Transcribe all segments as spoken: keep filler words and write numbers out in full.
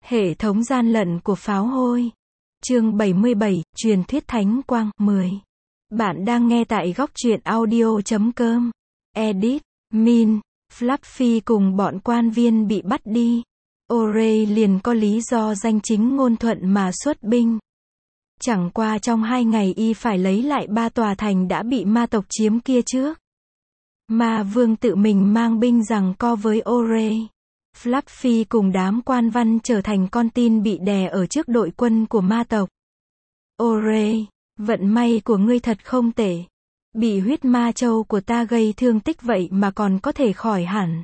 Hệ thống gian lận của pháo hôi. Chương bảy mươi bảy, truyền thuyết thánh quang, mười. Bạn đang nghe tại góc truyện audio chấm com. Edit, Min, Fluffy cùng bọn quan viên bị bắt đi. O'Reilly liền có lý do danh chính ngôn thuận mà xuất binh. Chẳng qua trong hai ngày y phải lấy lại ba tòa thành đã bị ma tộc chiếm kia trước. Ma vương tự mình mang binh giằng co với O'Reilly. Fluffy cùng đám quan văn trở thành con tin bị đè ở trước đội quân của ma tộc. O'Reilly, vận may của ngươi thật không tệ. Bị huyết ma châu của ta gây thương tích vậy mà còn có thể khỏi hẳn.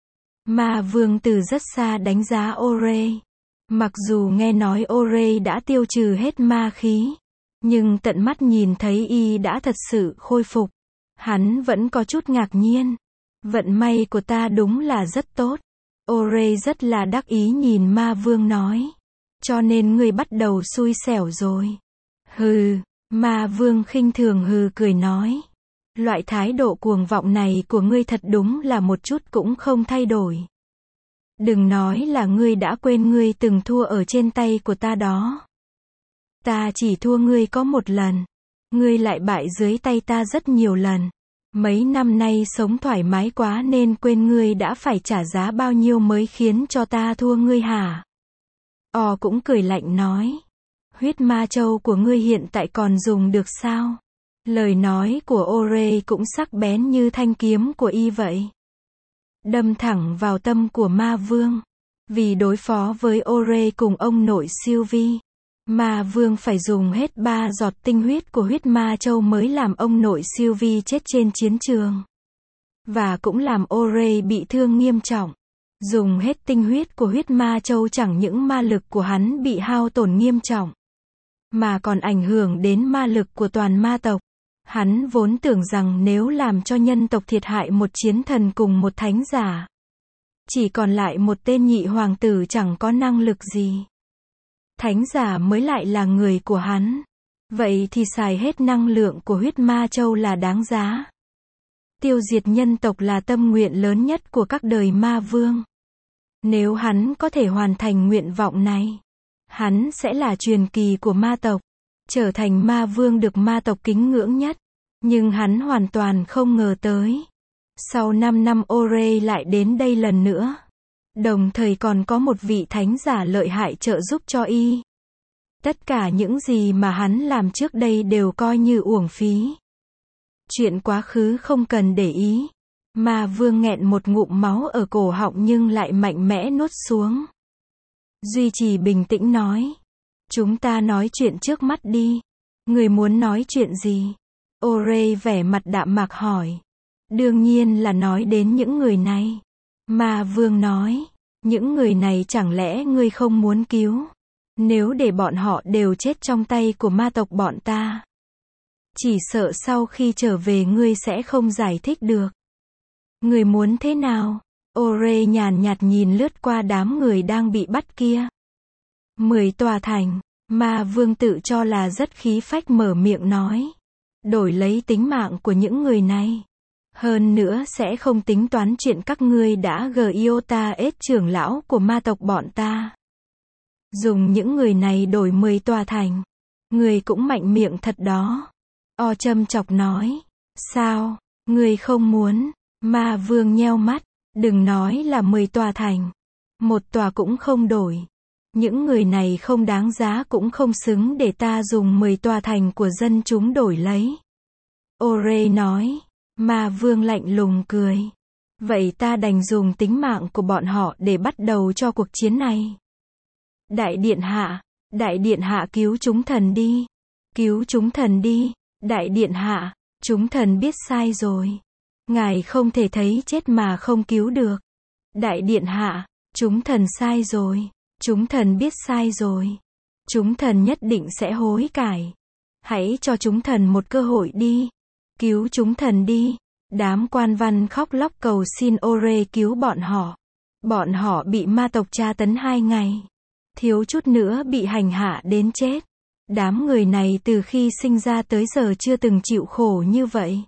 Ma vương từ rất xa đánh giá O'Reilly. Mặc dù nghe nói O'Reilly đã tiêu trừ hết ma khí, nhưng tận mắt nhìn thấy y đã thật sự khôi phục. Hắn vẫn có chút ngạc nhiên. Vận may của ta đúng là rất tốt. O'Reilly rất là đắc ý nhìn ma vương nói. Cho nên ngươi bắt đầu xui xẻo rồi. Hừ, ma vương khinh thường hừ cười nói. Loại thái độ cuồng vọng này của ngươi thật đúng là một chút cũng không thay đổi. Đừng nói là ngươi đã quên ngươi từng thua ở trên tay của ta đó. Ta chỉ thua ngươi có một lần. Ngươi lại bại dưới tay ta rất nhiều lần. Mấy năm nay sống thoải mái quá nên quên ngươi đã phải trả giá bao nhiêu mới khiến cho ta thua ngươi hả? O cũng cười lạnh nói. Huyết ma châu của ngươi hiện tại còn dùng được sao? Lời nói của O'Reilly cũng sắc bén như thanh kiếm của y vậy. Đâm thẳng vào tâm của ma vương. Vì đối phó với O'Reilly cùng ông nội Sylvie, ma vương phải dùng hết ba giọt tinh huyết của huyết ma châu mới làm ông nội Sylvie chết trên chiến trường. Và cũng làm O'Reilly bị thương nghiêm trọng. Dùng hết tinh huyết của huyết ma châu chẳng những ma lực của hắn bị hao tổn nghiêm trọng, mà còn ảnh hưởng đến ma lực của toàn ma tộc. Hắn vốn tưởng rằng nếu làm cho nhân tộc thiệt hại một chiến thần cùng một thánh giả, chỉ còn lại một tên nhị hoàng tử chẳng có năng lực gì. Thánh giả mới lại là người của hắn. Vậy thì xài hết năng lượng của huyết ma châu là đáng giá. Tiêu diệt nhân tộc là tâm nguyện lớn nhất của các đời ma vương. Nếu hắn có thể hoàn thành nguyện vọng này, hắn sẽ là truyền kỳ của ma tộc, trở thành ma vương được ma tộc kính ngưỡng nhất. Nhưng hắn hoàn toàn không ngờ tới. Sau năm năm O'Reilly lại đến đây lần nữa. Đồng thời còn có một vị thánh giả lợi hại trợ giúp cho y. Tất cả những gì mà hắn làm trước đây đều coi như uổng phí. Chuyện quá khứ không cần để ý. Ma vương nghẹn một ngụm máu ở cổ họng nhưng lại mạnh mẽ nuốt xuống. Duy trì bình tĩnh nói. Chúng ta nói chuyện trước mắt đi. Người muốn nói chuyện gì? O'Reilly vẻ mặt đạm mạc hỏi. Đương nhiên là nói đến những người này. Ma vương nói. Những người này chẳng lẽ ngươi không muốn cứu? Nếu để bọn họ đều chết trong tay của ma tộc bọn ta, chỉ sợ sau khi trở về ngươi sẽ không giải thích được. Ngươi muốn thế nào? O'Reilly nhàn nhạt nhìn lướt qua đám người đang bị bắt kia. Mười tòa thành. Ma vương tự cho là rất khí phách mở miệng nói. Đổi lấy tính mạng của những người này. Hơn nữa sẽ không tính toán chuyện các ngươi đã giota ết trưởng lão của ma tộc bọn ta. Dùng những người này đổi mười tòa thành. Ngươi cũng mạnh miệng thật đó. O châm chọc nói. Sao? Ngươi không muốn? Ma vương nheo mắt. Đừng nói là mười tòa thành. Một tòa cũng không đổi. Những người này không đáng giá cũng không xứng để ta dùng mười tòa thành của dân chúng đổi lấy. O'Reilly nói. Ma vương lạnh lùng cười. Vậy ta đành dùng tính mạng của bọn họ để bắt đầu cho cuộc chiến này. Đại điện hạ, đại điện hạ cứu chúng thần đi. Cứu chúng thần đi. Đại điện hạ, chúng thần biết sai rồi. Ngài không thể thấy chết mà không cứu được. Đại điện hạ, chúng thần sai rồi. Chúng thần biết sai rồi. Chúng thần nhất định sẽ hối cải. Hãy cho chúng thần một cơ hội đi. Cứu chúng thần đi. Đám quan văn khóc lóc cầu xin O'Reilly cứu bọn họ. Bọn họ bị ma tộc tra tấn hai ngày. Thiếu chút nữa bị hành hạ đến chết. Đám người này từ khi sinh ra tới giờ chưa từng chịu khổ như vậy.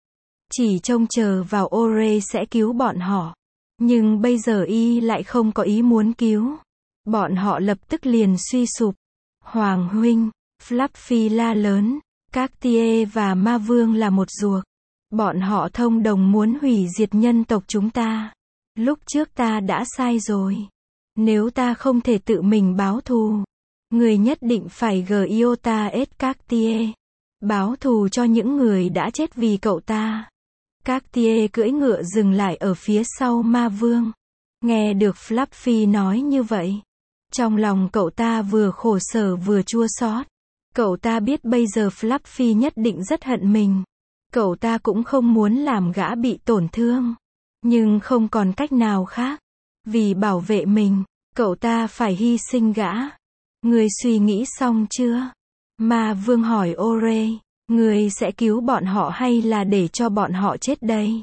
Chỉ trông chờ vào O'Reilly sẽ cứu bọn họ. Nhưng bây giờ y lại không có ý muốn cứu. Bọn họ lập tức liền suy sụp. Hoàng huynh, Fluffy la lớn, Cartier và Ma Vương là một ruột. Bọn họ thông đồng muốn hủy diệt nhân tộc chúng ta. Lúc trước ta đã sai rồi. Nếu ta không thể tự mình báo thù, người nhất định phải Giota S. Cartier. Báo thù cho những người đã chết vì cậu ta. Cartier cưỡi ngựa dừng lại ở phía sau Ma Vương. Nghe được Fluffy nói như vậy, trong lòng cậu ta vừa khổ sở vừa chua xót. Cậu ta biết bây giờ Fluffy nhất định rất hận mình. Cậu ta cũng không muốn làm gã bị tổn thương. Nhưng không còn cách nào khác. Vì bảo vệ mình, cậu ta phải hy sinh gã. Người suy nghĩ xong chưa? Ma Vương hỏi Ore, người sẽ cứu bọn họ hay là để cho bọn họ chết đây?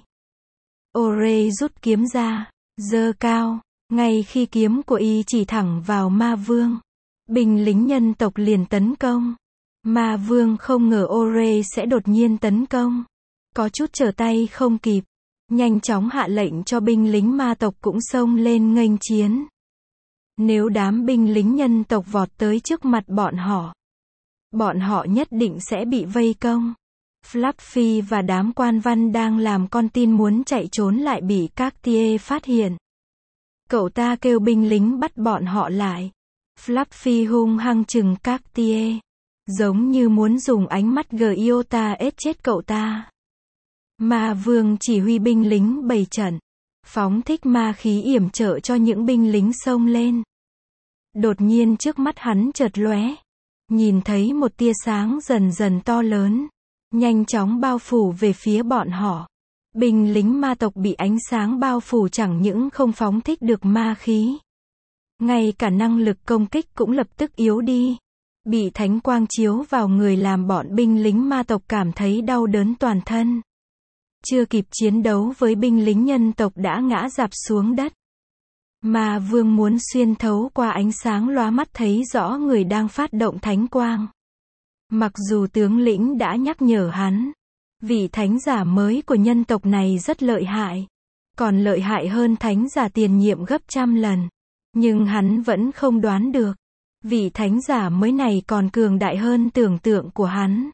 Ore rút kiếm ra, giơ cao, ngay khi kiếm của y chỉ thẳng vào Ma Vương. Binh lính nhân tộc liền tấn công. Ma Vương không ngờ Ore sẽ đột nhiên tấn công. Có chút trở tay không kịp. Nhanh chóng hạ lệnh cho binh lính ma tộc cũng xông lên nghênh chiến. Nếu đám binh lính nhân tộc vọt tới trước mặt bọn họ, bọn họ nhất định sẽ bị vây công. Fluffy và đám quan văn đang làm con tin muốn chạy trốn lại bị Cartier phát hiện. Cậu ta kêu binh lính bắt bọn họ lại. Fluffy hung hăng chừng Cartier, giống như muốn dùng ánh mắt Giota S chết cậu ta. Ma Vương chỉ huy binh lính bày trận, phóng thích ma khí yểm trợ cho những binh lính xông lên. Đột nhiên trước mắt hắn chợt lóe, nhìn thấy một tia sáng dần dần to lớn, nhanh chóng bao phủ về phía bọn họ. Binh lính ma tộc bị ánh sáng bao phủ chẳng những không phóng thích được ma khí, ngay cả năng lực công kích cũng lập tức yếu đi. Bị thánh quang chiếu vào người làm bọn binh lính ma tộc cảm thấy đau đớn toàn thân. Chưa kịp chiến đấu với binh lính nhân tộc đã ngã rạp xuống đất. Ma Vương muốn xuyên thấu qua ánh sáng lóa mắt thấy rõ người đang phát động thánh quang. Mặc dù tướng lĩnh đã nhắc nhở hắn, vị thánh giả mới của nhân tộc này rất lợi hại, còn lợi hại hơn thánh giả tiền nhiệm gấp trăm lần. Nhưng hắn vẫn không đoán được, vị thánh giả mới này còn cường đại hơn tưởng tượng của hắn.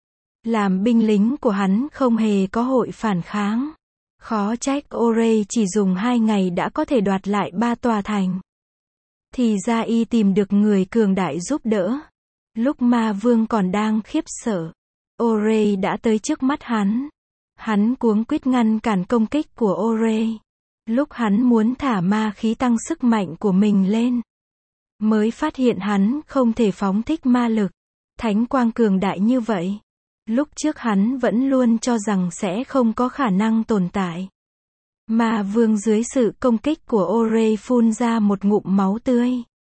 Làm binh lính của hắn không hề có hội phản kháng. Khó trách Ore chỉ dùng hai ngày đã có thể đoạt lại ba tòa thành. Thì ra y tìm được người cường đại giúp đỡ. Lúc Ma Vương còn đang khiếp sợ, Ore đã tới trước mắt hắn. Hắn cuống quýt ngăn cản công kích của Ore. Lúc hắn muốn thả ma khí tăng sức mạnh của mình lên, mới phát hiện hắn không thể phóng thích ma lực, thánh quang cường đại như vậy. Lúc trước hắn vẫn luôn cho rằng sẽ không có khả năng tồn tại. Ma Vương dưới sự công kích của Ore phun ra một ngụm máu tươi.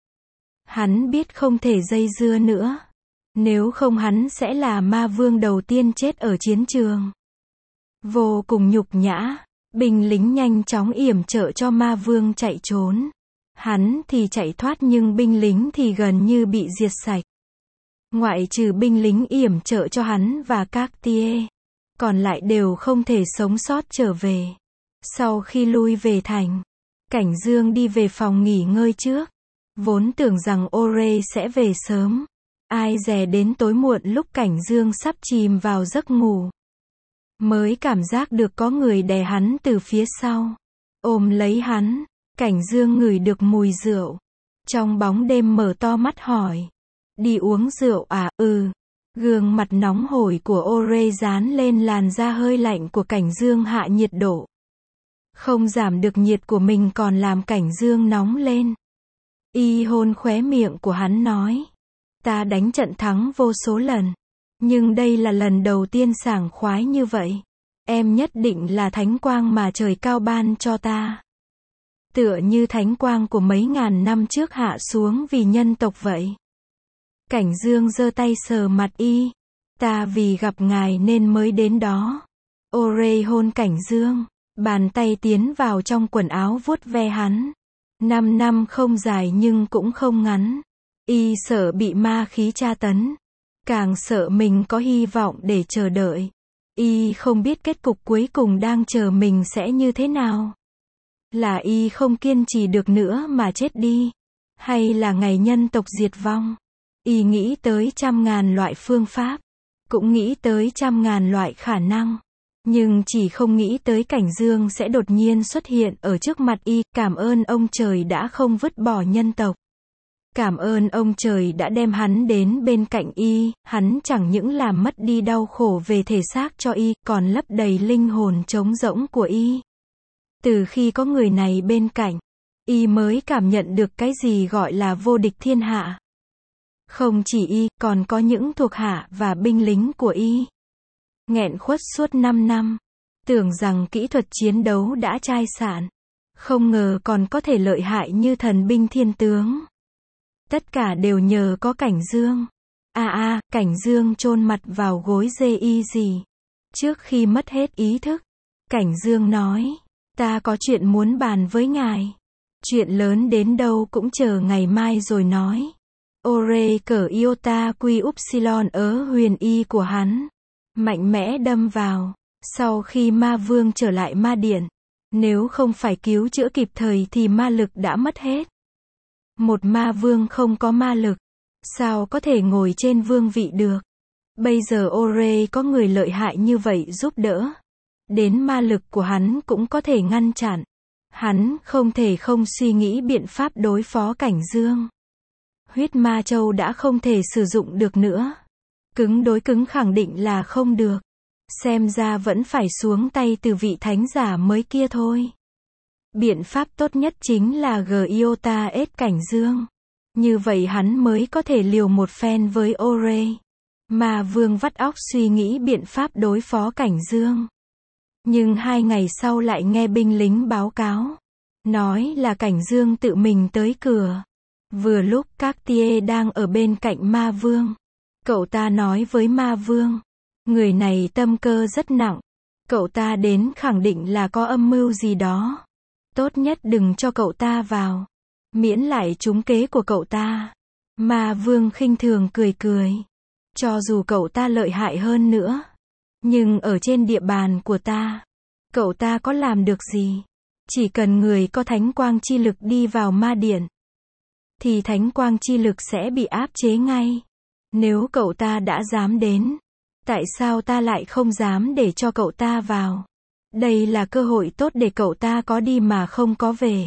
Hắn biết không thể dây dưa nữa. Nếu không hắn sẽ là Ma Vương đầu tiên chết ở chiến trường. Vô cùng nhục nhã, binh lính nhanh chóng yểm trợ cho Ma Vương chạy trốn. Hắn thì chạy thoát nhưng binh lính thì gần như bị diệt sạch. Ngoại trừ binh lính yểm trợ cho hắn và Cartier, còn lại đều không thể sống sót trở về. Sau khi lui về thành, Cảnh Dương đi về phòng nghỉ ngơi trước. Vốn tưởng rằng Ore sẽ về sớm. Ai dè đến tối muộn lúc Cảnh Dương sắp chìm vào giấc ngủ, mới cảm giác được có người đè hắn từ phía sau, ôm lấy hắn. Cảnh Dương ngửi được mùi rượu. Trong bóng đêm mở to mắt hỏi, đi uống rượu à? Ừ. Gương mặt nóng hổi của Ore dán lên làn da hơi lạnh của Cảnh Dương hạ nhiệt độ. Không giảm được nhiệt của mình còn làm Cảnh Dương nóng lên. Y hôn khóe miệng của hắn nói, ta đánh trận thắng vô số lần, nhưng đây là lần đầu tiên sảng khoái như vậy. Em nhất định là thánh quang mà trời cao ban cho ta. Tựa như thánh quang của mấy ngàn năm trước hạ xuống vì nhân tộc vậy. Cảnh Dương giơ tay sờ mặt y. Ta vì gặp ngài nên mới đến đó. Ore hôn Cảnh Dương, bàn tay tiến vào trong quần áo vuốt ve hắn. Năm năm không dài nhưng cũng không ngắn. Y sợ bị ma khí tra tấn, càng sợ mình có hy vọng để chờ đợi. Y không biết kết cục cuối cùng đang chờ mình sẽ như thế nào. Là y không kiên trì được nữa mà chết đi. Hay là ngày nhân tộc diệt vong? Y nghĩ tới trăm ngàn loại phương pháp, cũng nghĩ tới trăm ngàn loại khả năng. Nhưng chỉ không nghĩ tới Cảnh Dương sẽ đột nhiên xuất hiện ở trước mặt y. Cảm ơn ông trời đã không vứt bỏ nhân tộc. Cảm ơn ông trời đã đem hắn đến bên cạnh y, hắn chẳng những làm mất đi đau khổ về thể xác cho y, còn lấp đầy linh hồn trống rỗng của y. Từ khi có người này bên cạnh, y mới cảm nhận được cái gì gọi là vô địch thiên hạ. Không chỉ y, còn có những thuộc hạ và binh lính của y. Nghẹn khuất suốt năm năm, tưởng rằng kỹ thuật chiến đấu đã chai sạn, không ngờ còn có thể lợi hại như thần binh thiên tướng. Tất cả đều nhờ có Cảnh Dương. A a, à, Cảnh Dương chôn mặt vào gối dê y gì. Trước khi mất hết ý thức, Cảnh Dương nói, ta có chuyện muốn bàn với ngài. Chuyện lớn đến đâu cũng chờ ngày mai rồi nói. Ore cỡ iota quy upsilon ớ huyền y của hắn mạnh mẽ đâm vào. Sau khi ma vương trở lại ma điện, nếu không phải cứu chữa kịp thời thì ma lực đã mất hết. Một ma vương không có ma lực, sao có thể ngồi trên vương vị được? Bây giờ Ore có người lợi hại như vậy giúp đỡ, đến ma lực của hắn cũng có thể ngăn chặn. Hắn không thể không suy nghĩ biện pháp đối phó Cảnh Dương. Huyết ma châu đã không thể sử dụng được nữa. Cứng đối cứng khẳng định là không được. Xem ra vẫn phải xuống tay từ vị thánh giả mới kia thôi. Biện pháp tốt nhất chính là Giota ết Cảnh Dương. Như vậy hắn mới có thể liều một phen với Ore. Ma vương vắt óc suy nghĩ biện pháp đối phó Cảnh Dương. Nhưng hai ngày sau lại nghe binh lính báo cáo, nói là Cảnh Dương tự mình tới cửa. Vừa lúc Cartier đang ở bên cạnh ma vương. Cậu ta nói với ma vương, người này tâm cơ rất nặng. Cậu ta đến khẳng định là có âm mưu gì đó. Tốt nhất đừng cho cậu ta vào, miễn lại trúng kế của cậu ta. Ma vương khinh thường cười cười. Cho dù cậu ta lợi hại hơn nữa, nhưng ở trên địa bàn của ta, cậu ta có làm được gì? Chỉ cần người có thánh quang chi lực đi vào ma điện, thì thánh quang chi lực sẽ bị áp chế ngay. Nếu cậu ta đã dám đến, tại sao ta lại không dám để cho cậu ta vào? Đây là cơ hội tốt để cậu ta có đi mà không có về.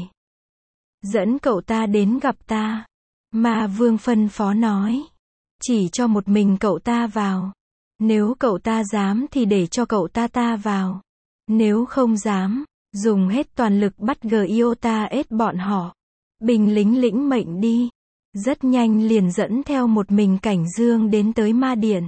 Dẫn cậu ta đến gặp ta. Ma vương phân phó nói. Chỉ cho một mình cậu ta vào. Nếu cậu ta dám thì để cho cậu ta ta vào. Nếu không dám, dùng hết toàn lực bắt Giota ết bọn họ. Binh lính lĩnh mệnh đi. Rất nhanh liền dẫn theo một mình Cảnh Dương đến tới ma điện.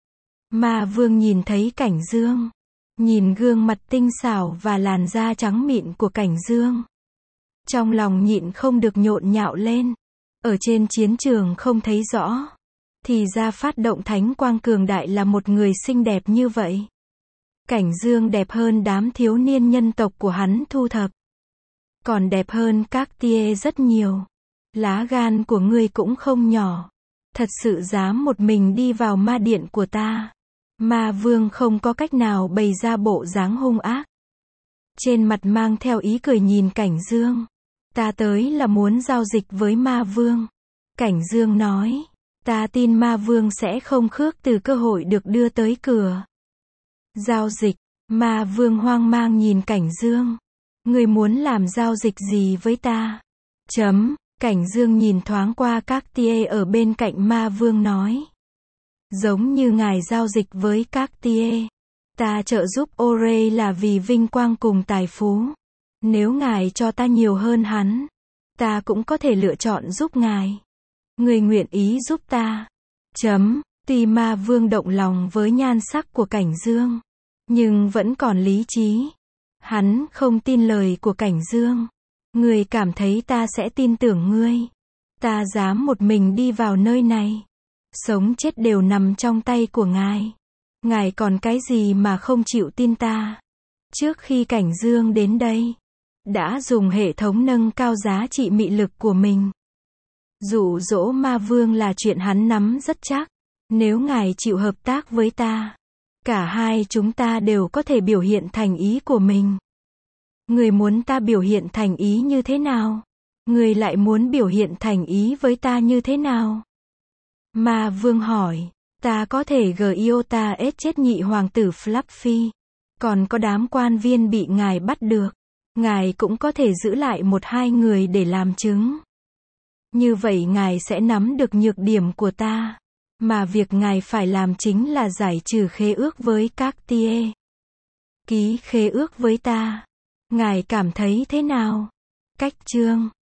Ma vương nhìn thấy Cảnh Dương, nhìn gương mặt tinh xảo và làn da trắng mịn của Cảnh Dương, trong lòng nhịn không được nhộn nhạo lên. Ở trên chiến trường không thấy rõ, thì ra phát động thánh quang cường đại là một người xinh đẹp như vậy. Cảnh Dương đẹp hơn đám thiếu niên nhân tộc của hắn thu thập, còn đẹp hơn Cartier rất nhiều. Lá gan của ngươi cũng không nhỏ, thật sự dám một mình đi vào ma điện của ta. Ma vương không có cách nào bày ra bộ dáng hung ác, trên mặt mang theo ý cười nhìn Cảnh Dương. Ta tới là muốn giao dịch với ma vương. Cảnh Dương nói, ta tin ma vương sẽ không khước từ cơ hội được đưa tới cửa. Giao dịch? Ma vương hoang mang nhìn Cảnh Dương. Ngươi muốn làm giao dịch gì với ta? Chấm. Cảnh Dương nhìn thoáng qua Cartier ở bên cạnh ma vương nói. Giống như ngài giao dịch với Cartier. Ta trợ giúp Ore là vì vinh quang cùng tài phú. Nếu ngài cho ta nhiều hơn hắn, ta cũng có thể lựa chọn giúp ngài. Người nguyện ý giúp ta. Chấm. Tuy ma vương động lòng với nhan sắc của Cảnh Dương, nhưng vẫn còn lý trí. Hắn không tin lời của Cảnh Dương. Ngươi cảm thấy ta sẽ tin tưởng ngươi? Ta dám một mình đi vào nơi này. Sống chết đều nằm trong tay của ngài. Ngài còn cái gì mà không chịu tin ta? Trước khi Cảnh Dương đến đây, đã dùng hệ thống nâng cao giá trị mị lực của mình. Dụ dỗ ma vương là chuyện hắn nắm rất chắc. Nếu ngài chịu hợp tác với ta, cả hai chúng ta đều có thể biểu hiện thành ý của mình. Người muốn ta biểu hiện thành ý như thế nào? Ngươi lại muốn biểu hiện thành ý với ta như thế nào? Ma vương hỏi, ta có thể Giota ết chết nhị hoàng tử Fluffy. Còn có đám quan viên bị ngài bắt được. Ngài cũng có thể giữ lại một hai người để làm chứng. Như vậy ngài sẽ nắm được nhược điểm của ta. Mà việc ngài phải làm chính là giải trừ khế ước với Cartier. Ký khế ước với ta. Ngài cảm thấy thế nào? Cách chương